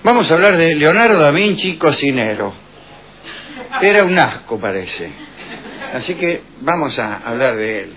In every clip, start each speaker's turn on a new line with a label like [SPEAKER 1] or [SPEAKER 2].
[SPEAKER 1] Vamos a hablar de Leonardo da Vinci, cocinero. Era un asco, parece. Así que vamos a hablar de él.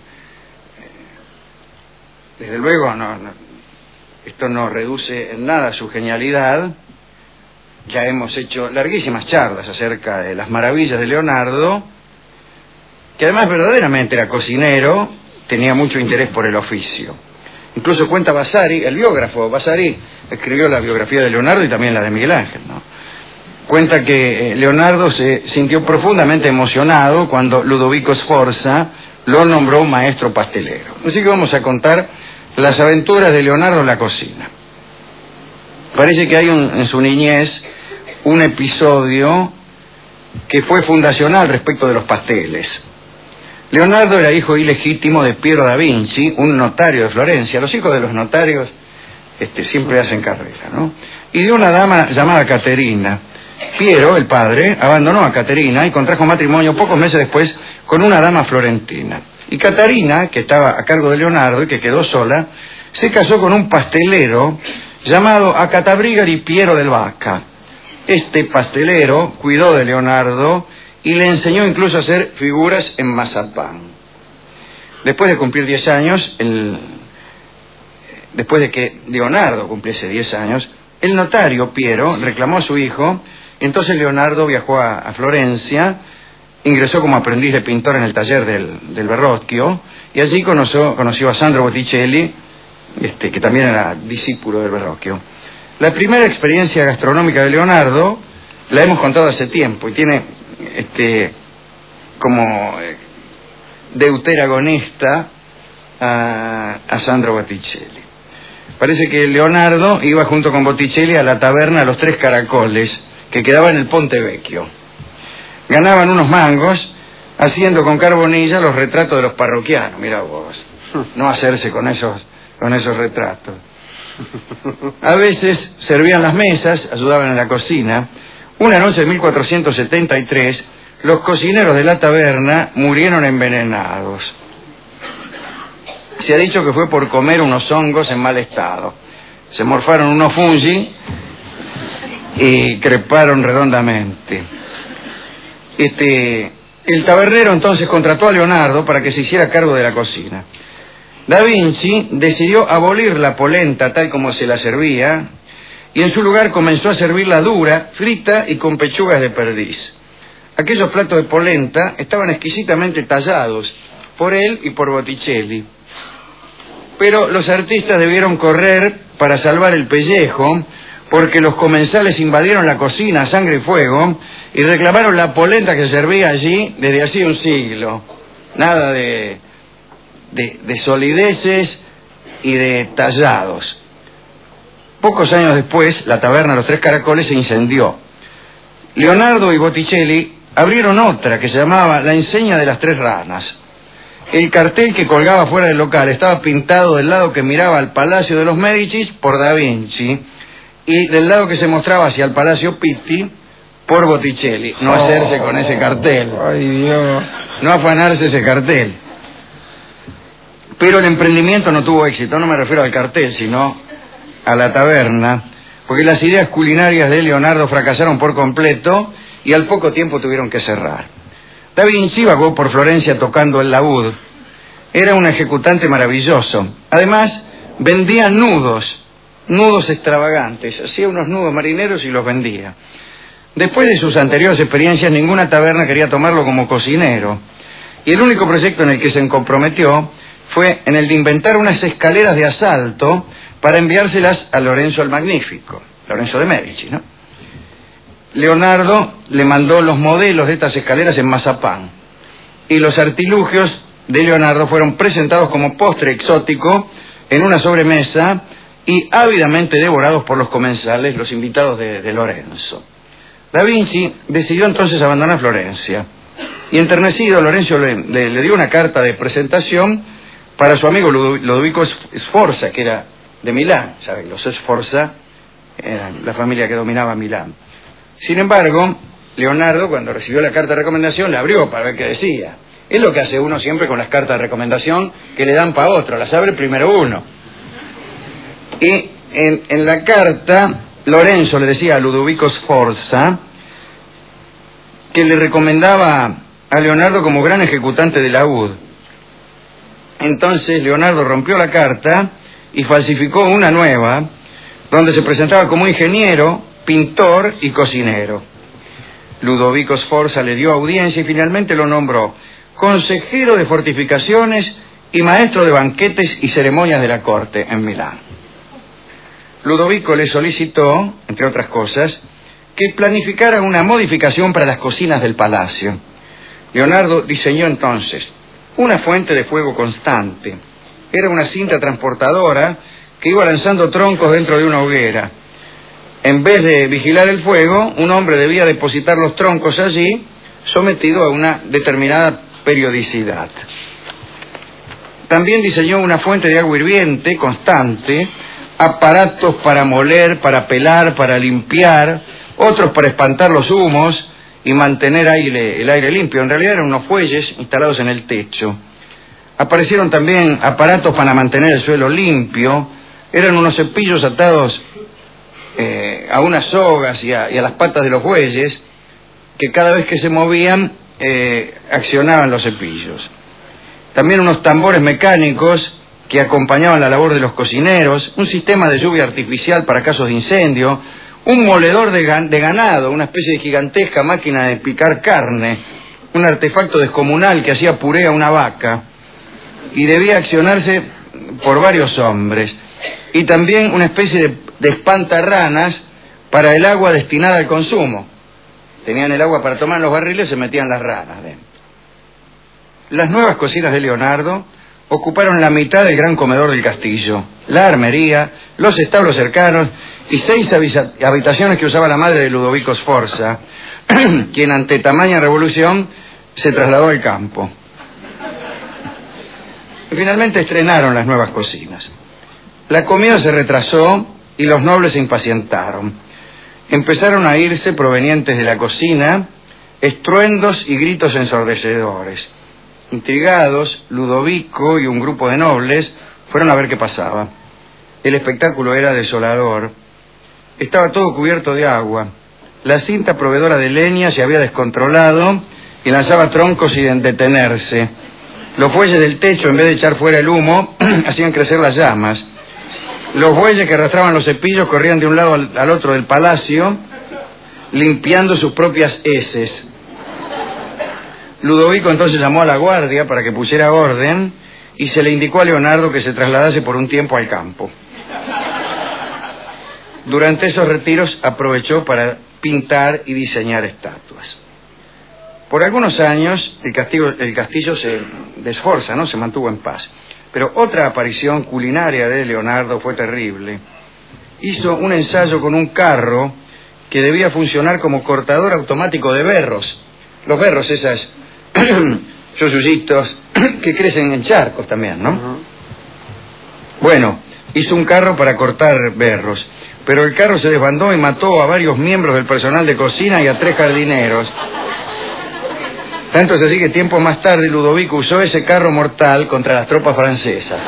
[SPEAKER 1] Desde luego, esto no reduce en nada su genialidad. Ya hemos hecho larguísimas charlas acerca de las maravillas de Leonardo, que además verdaderamente era cocinero, tenía mucho interés por el oficio. Incluso cuenta Vasari, el biógrafo Vasari, escribió la biografía de Leonardo y también la de Miguel Ángel, ¿no? Cuenta que Leonardo se sintió profundamente emocionado cuando Ludovico Sforza lo nombró maestro pastelero. Así que vamos a contar las aventuras de Leonardo en la cocina. Parece que hay en su niñez un episodio que fue fundacional respecto de los pasteles. Leonardo era hijo ilegítimo de Piero da Vinci, un notario de Florencia. Los hijos de los notarios siempre hacen carrera, ¿no? Y de una dama llamada Caterina. Piero, el padre, abandonó a Caterina y contrajo matrimonio pocos meses después con una dama florentina. Y Caterina, que estaba a cargo de Leonardo y que quedó sola, se casó con un pastelero llamado Acatabrigari Piero del Vaca. Este pastelero cuidó de Leonardo y le enseñó incluso a hacer figuras en mazapán. Después de cumplir 10 años, después de que Leonardo cumpliese 10 años, el notario Piero reclamó a su hijo. Entonces Leonardo viajó a Florencia, ingresó como aprendiz de pintor en el taller del Verrocchio, y allí conoció a Sandro Botticelli, que también era discípulo del Verrocchio. La primera experiencia gastronómica de Leonardo la hemos contado hace tiempo y tiene como deuteragonista a Sandro Botticelli. Parece que Leonardo iba junto con Botticelli a la taberna Los Tres Caracoles, que quedaba en el Ponte Vecchio. Ganaban unos mangos haciendo con carbonilla los retratos de los parroquianos. Mira vos, no hacerse con esos retratos. A veces servían las mesas, ayudaban en la cocina. Una noche de 1473, los cocineros de la taberna murieron envenenados. Se ha dicho que fue por comer unos hongos en mal estado. Se morfaron unos fungi y creparon redondamente. El tabernero entonces contrató a Leonardo para que se hiciera cargo de la cocina. Da Vinci decidió abolir la polenta tal como se la servía y en su lugar comenzó a servirla dura, frita y con pechugas de perdiz. Aquellos platos de polenta estaban exquisitamente tallados por él y por Botticelli. Pero los artistas debieron correr para salvar el pellejo, porque los comensales invadieron la cocina a sangre y fuego y reclamaron la polenta que se servía allí desde hacía un siglo. Nada de solideces y de tallados. Pocos años después, la taberna Los Tres Caracoles se incendió. Leonardo y Botticelli abrieron otra que se llamaba La Enseña de las Tres Ranas. El cartel que colgaba fuera del local estaba pintado del lado que miraba al Palacio de los Médicis por Da Vinci y del lado que se mostraba hacia el Palacio Pitti por Botticelli. No hacerse con ese cartel.
[SPEAKER 2] Ay, Dios.
[SPEAKER 1] No afanarse ese cartel. Pero el emprendimiento no tuvo éxito. No me refiero al cartel, sino a la taberna, porque las ideas culinarias de Leonardo fracasaron por completo y al poco tiempo tuvieron que cerrar. Da Vinci vagó por Florencia tocando el laúd. Era un ejecutante maravilloso. Además, vendía nudos extravagantes. Hacía unos nudos marineros y los vendía. Después de sus anteriores experiencias, ninguna taberna quería tomarlo como cocinero. Y el único proyecto en el que se comprometió fue en el de inventar unas escaleras de asalto para enviárselas a Lorenzo el Magnífico, Lorenzo de Medici, ¿no? Leonardo le mandó los modelos de estas escaleras en mazapán y los artilugios de Leonardo fueron presentados como postre exótico en una sobremesa y ávidamente devorados por los comensales, los invitados de Lorenzo. Da Vinci decidió entonces abandonar Florencia y enternecido Lorenzo le dio una carta de presentación para su amigo Ludovico Sforza, que era de Milán. ¿Saben? Los Sforza eran la familia que dominaba Milán. Sin embargo, Leonardo, cuando recibió la carta de recomendación, la abrió para ver qué decía. Es lo que hace uno siempre con las cartas de recomendación que le dan para otro, las abre primero uno. Y en la carta Lorenzo le decía a Ludovico Sforza que le recomendaba a Leonardo como gran ejecutante de laúd. Entonces Leonardo rompió la carta y falsificó una nueva, donde se presentaba como ingeniero, pintor y cocinero. Ludovico Sforza le dio audiencia y finalmente lo nombró consejero de fortificaciones y maestro de banquetes y ceremonias de la corte en Milán. Ludovico le solicitó, entre otras cosas, que planificara una modificación para las cocinas del palacio. Leonardo diseñó entonces una fuente de fuego constante. Era una cinta transportadora que iba lanzando troncos dentro de una hoguera. En vez de vigilar el fuego, un hombre debía depositar los troncos allí, sometido a una determinada periodicidad. También diseñó una fuente de agua hirviente constante, aparatos para moler, para pelar, para limpiar, otros para espantar los humos y mantener el aire limpio. En realidad eran unos fuelles instalados en el techo. Aparecieron también aparatos para mantener el suelo limpio. Eran unos cepillos atados a unas sogas y a las patas de los bueyes, que cada vez que se movían accionaban los cepillos. También unos tambores mecánicos que acompañaban la labor de los cocineros, un sistema de lluvia artificial para casos de incendio, un moledor de ganado, una especie de gigantesca máquina de picar carne, un artefacto descomunal que hacía puré a una vaca y debía accionarse por varios hombres, y también una especie de espantarranas para el agua destinada al consumo. Tenían el agua para tomar en los barriles, se metían las ranas dentro. Las nuevas cocinas de Leonardo ocuparon la mitad del gran comedor del castillo, la armería, los establos cercanos y 6 habitaciones que usaba la madre de Ludovico Sforza, quien ante tamaña revolución se trasladó al campo. Finalmente estrenaron las nuevas cocinas. La comida se retrasó y los nobles se impacientaron. Empezaron a irse provenientes de la cocina estruendos y gritos ensordecedores. Intrigados, Ludovico y un grupo de nobles fueron a ver qué pasaba. El espectáculo era desolador. Estaba todo cubierto de agua. La cinta proveedora de leña se había descontrolado y lanzaba troncos sin detenerse. Los bueyes del techo, en vez de echar fuera el humo, hacían crecer las llamas. Los bueyes que arrastraban los cepillos corrían de un lado al otro del palacio, limpiando sus propias heces. Ludovico entonces llamó a la guardia para que pusiera orden y se le indicó a Leonardo que se trasladase por un tiempo al campo. Durante esos retiros aprovechó para pintar y diseñar estatuas. Por algunos años el castillo de Sforza, ¿no?, se mantuvo en paz. Pero otra aparición culinaria de Leonardo fue terrible. Hizo un ensayo con un carro que debía funcionar como cortador automático de berros. Los berros, esas yoyuyitos que crecen en charcos también, ¿no? Bueno, hizo un carro para cortar berros, pero el carro se desbandó y mató a varios miembros del personal de cocina y a 3 jardineros. Tanto es así que tiempo más tarde Ludovico usó ese carro mortal contra las tropas francesas.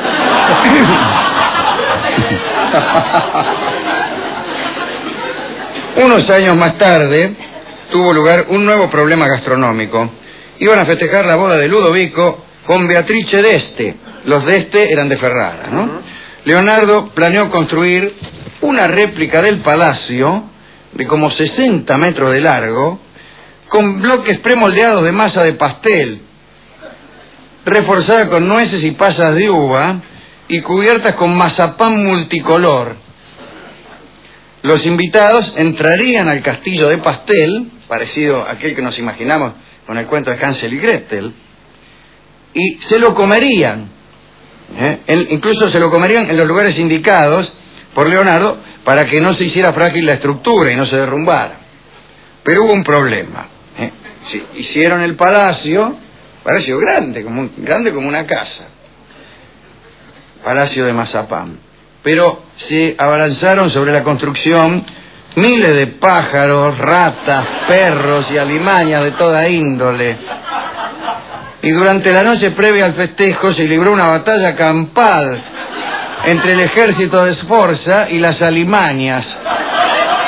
[SPEAKER 1] Unos años más tarde tuvo lugar un nuevo problema gastronómico. Iban a festejar la boda de Ludovico con Beatrice d'Este. Los d'Este eran de Ferrara, ¿no? Leonardo planeó construir una réplica del palacio de como 60 metros de largo, con bloques premoldeados de masa de pastel, reforzada con nueces y pasas de uva y cubiertas con mazapán multicolor. Los invitados entrarían al castillo de pastel, parecido a aquel que nos imaginamos con el cuento de Hansel y Gretel, y se lo comerían. Incluso se lo comerían en los lugares indicados por Leonardo para que no se hiciera frágil la estructura y no se derrumbara. Pero hubo un problema. Sí, hicieron el palacio grande como una casa, palacio de mazapán, pero se abalanzaron sobre la construcción miles de pájaros, ratas, perros y alimañas de toda índole. Y durante la noche previa al festejo se libró una batalla campal entre el ejército de Sforza y las alimañas.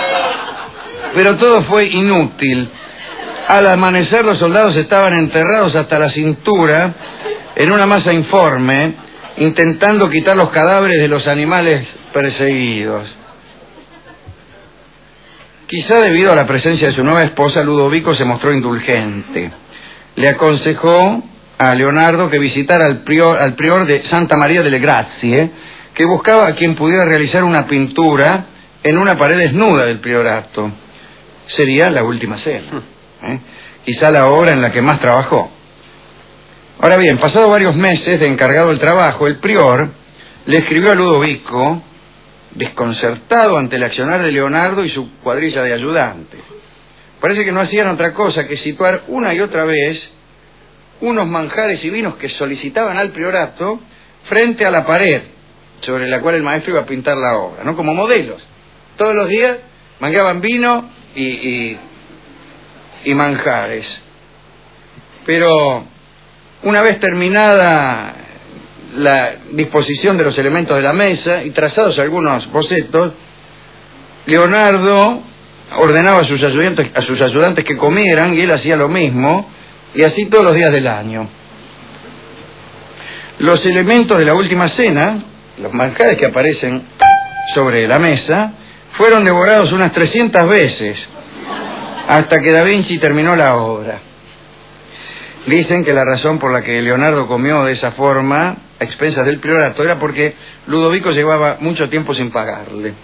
[SPEAKER 1] Pero todo fue inútil. Al amanecer los soldados estaban enterrados hasta la cintura en una masa informe, intentando quitar los cadáveres de los animales perseguidos. Quizá debido a la presencia de su nueva esposa, Ludovico se mostró indulgente. Le aconsejó a Leonardo que visitara al prior de Santa María delle Grazie, que buscaba a quien pudiera realizar una pintura en una pared desnuda del priorato. Sería La Última Cena, quizá la obra en la que más trabajó. Ahora bien, pasados varios meses de encargado del trabajo, el prior le escribió a Ludovico, desconcertado ante el accionar de Leonardo y su cuadrilla de ayudantes. Parece que no hacían otra cosa que situar una y otra vez unos manjares y vinos que solicitaban al priorato frente a la pared sobre la cual el maestro iba a pintar la obra, ¿no? Como modelos. Todos los días mangaban vino y manjares. Pero una vez terminada la disposición de los elementos de la mesa y trazados algunos bocetos, Leonardo ordenaba a sus ayudantes que comieran, y él hacía lo mismo, y así todos los días del año. Los elementos de La Última Cena, los manjares que aparecen sobre la mesa, fueron devorados unas 300 veces hasta que Da Vinci terminó la obra. Dicen que la razón por la que Leonardo comió de esa forma, a expensas del priorato, era porque Ludovico llevaba mucho tiempo sin pagarle.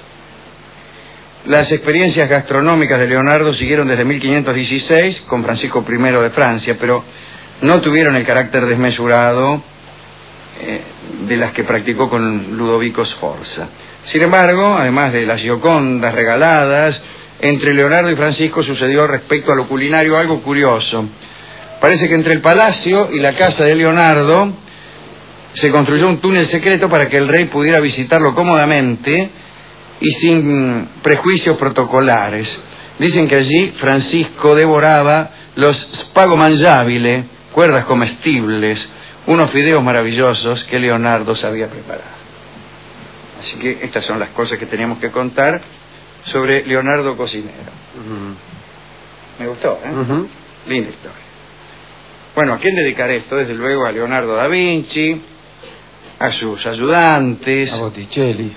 [SPEAKER 1] Las experiencias gastronómicas de Leonardo siguieron desde 1516 con Francisco I de Francia, pero no tuvieron el carácter desmesurado de las que practicó con Ludovico Sforza. Sin embargo, además de las giocondas regaladas, entre Leonardo y Francisco sucedió respecto a lo culinario algo curioso. Parece que entre el palacio y la casa de Leonardo se construyó un túnel secreto para que el rey pudiera visitarlo cómodamente y sin prejuicios protocolares. Dicen que allí Francisco devoraba los spago mangiabile, cuerdas comestibles, unos fideos maravillosos que Leonardo sabía preparar. Así que estas son las cosas que teníamos que contar sobre Leonardo cocinero. Me gustó, ¿eh? Linda historia. Bueno, ¿a quién dedicar esto? Desde luego a Leonardo da Vinci, a sus ayudantes,
[SPEAKER 2] a Botticelli,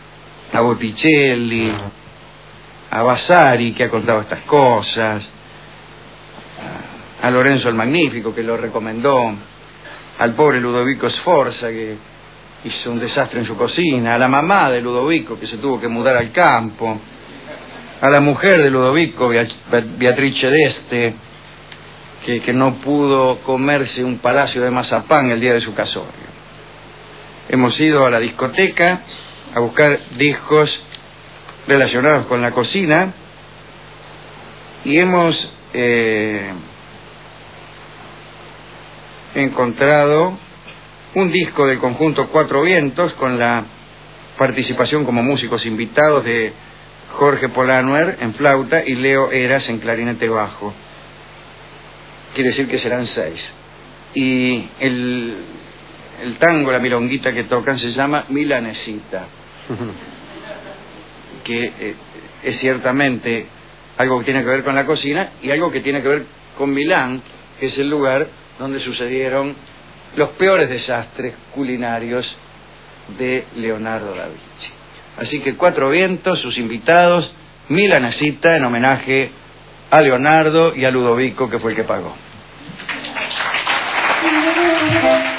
[SPEAKER 1] a Vasari, que ha contado estas cosas, a Lorenzo el Magnífico, que lo recomendó, al pobre Ludovico Sforza, que hizo un desastre en su cocina, a la mamá de Ludovico, que se tuvo que mudar al campo, a la mujer de Ludovico, Beatrice d'Este, que no pudo comerse un palacio de mazapán el día de su casorio. Hemos ido a la discoteca a buscar discos relacionados con la cocina y hemos encontrado un disco del conjunto Cuatro Vientos con la participación como músicos invitados de Jorge Polanuer en flauta y Leo Eras en clarinete bajo. Quiere decir que serán 6. Y el tango, la milonguita que tocan se llama Milanesita, que es ciertamente algo que tiene que ver con la cocina y algo que tiene que ver con Milán, que es el lugar donde sucedieron los peores desastres culinarios de Leonardo da Vinci. Así que Cuatro Vientos, sus invitados, Milanesita, en homenaje a Leonardo y a Ludovico, que fue el que pagó.